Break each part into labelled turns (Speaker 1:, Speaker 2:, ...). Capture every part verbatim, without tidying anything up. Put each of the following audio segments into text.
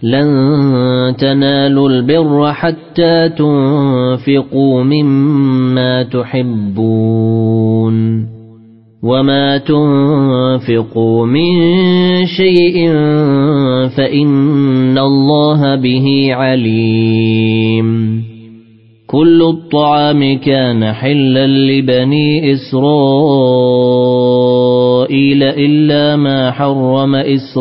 Speaker 1: لن تنالوا البر حتى تنفقوا مما تحبون وما تنفقوا من شيء فإن الله به عليم كل الطعام كان حلا لبني إسرائيل إلا ما حرم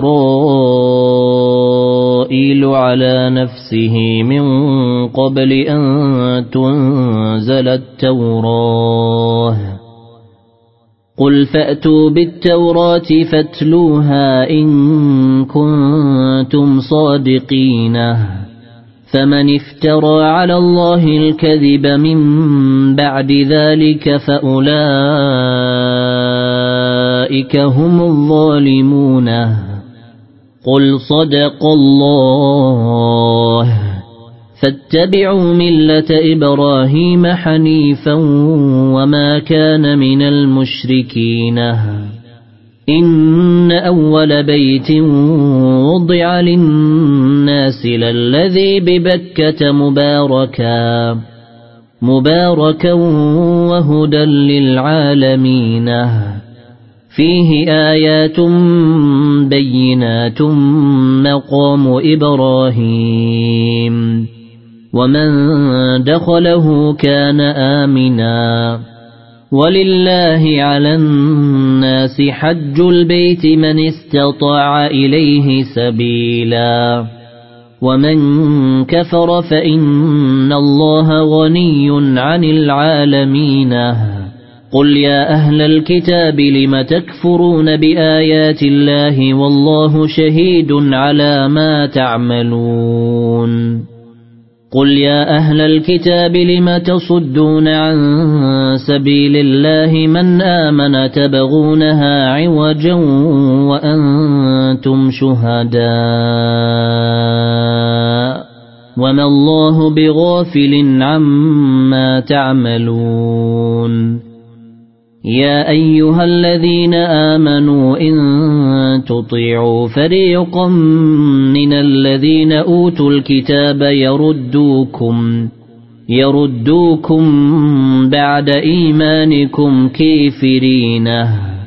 Speaker 1: إسرائيل على نفسه من قبل أن تنزل التوراة قل فأتوا بالتوراة فاتلوها إن كنتم صادقين فمن افترى على الله الكذب من بعد ذلك فأولئك هم الظالمون قل صدق الله فاتبعوا ملة إبراهيم حنيفا وما كان من المشركين إن أول بيت وضع للناس للذي ببكة مباركا مباركا وهدى للعالمين فيه آيات بينات مقام إبراهيم ومن دخله كان آمنا ولله على الناس حج البيت من استطاع إليه سبيلا ومن كفر فإن الله غني عن العالمين قل يا أهل الكتاب لم تكفرون بآيات الله والله شهيد على ما تعملون قل يا أهل الكتاب لم تصدون عن سبيل الله من آمن تبغونها عوجا وأنتم شهداء وما الله بغافل عما تعملون يا أيها الذين آمنوا إن تطيعوا فريقا من الذين أوتوا الكتاب يردوكم يردوكم بعد إيمانكم كافرين